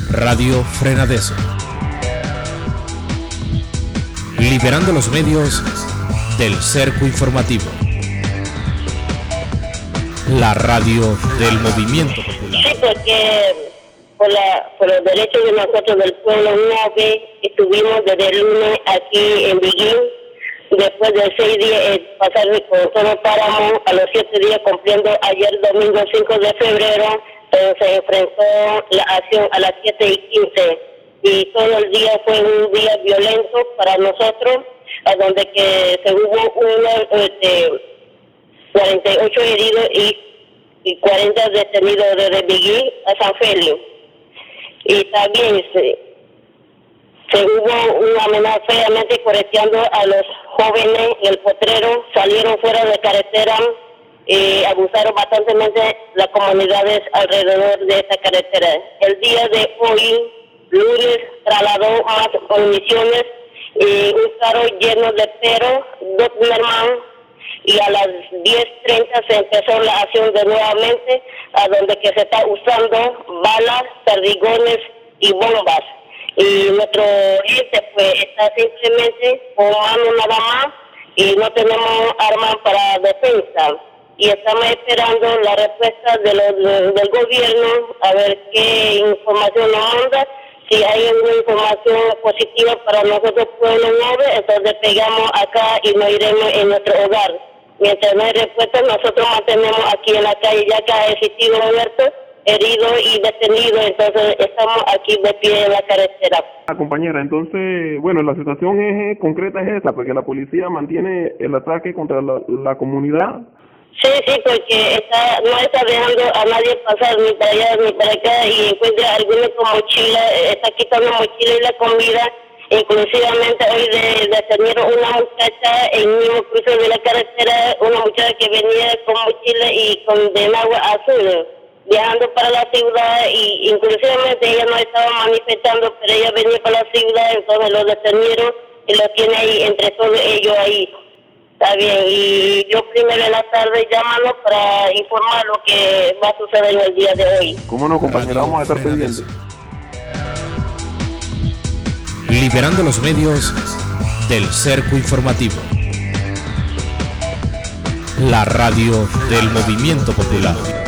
Radio Frenadeso. Liberando los medios del cerco informativo. La radio del movimiento popular. Sí, porque por los derechos de nosotros del pueblo 9 estuvimos desde el lunes aquí en Biguín. Después de 6 días pasar con todo páramo, a los 7 días cumpliendo ayer domingo 5 de febrero, se enfrentó la acción a las 7:15 y todo el día fue un día violento para nosotros, a donde que se hubo 48 heridos y 40 detenidos desde Biguín a San Félix. Y también se hubo una amenaza feamente correteando a los jóvenes en el potrero, salieron fuera de carretera y abusaron bastante las comunidades alrededor de esta carretera. El día de hoy, lunes, trasladó más municiones y un carro lleno de perros, 2 Doberman, y a las 10:30 se empezó la acción de nuevamente, a donde que se está usando balas, perdigones y bombas. Y nuestro gente pues está simplemente con mano nada más y no tenemos armas para defensa. Y estamos esperando la respuesta del gobierno a ver qué información nos manda. Si hay alguna información positiva para nosotros pueblo 9, entonces pegamos acá y nos iremos en nuestro hogar. Mientras no hay respuesta, nosotros mantenemos aquí en la calle, ya que ha existido muertos, heridos y detenidos, entonces estamos aquí de pie en la carretera. Compañera, entonces, bueno, la situación concreta es esa, porque la policía mantiene el ataque contra la comunidad. Sí, porque no está dejando a nadie pasar ni para allá ni para acá y encuentra algunos con mochila, está quitando mochila y la comida. Inclusivamente hoy detenieron una muchacha en el mismo cruce de la carretera, una muchacha que venía con mochila y con de agua azul, viajando para la ciudad, y inclusivamente ella no estaba manifestando, pero ella venía para la ciudad, entonces lo detenieron y lo tiene ahí entre todos ellos ahí. Está bien, y yo primero en la tarde llamando para informar lo que va a suceder en el día de hoy. ¿Cómo no, compañera? Vamos a estar pendientes. Liberando los medios del cerco informativo. La radio del movimiento popular.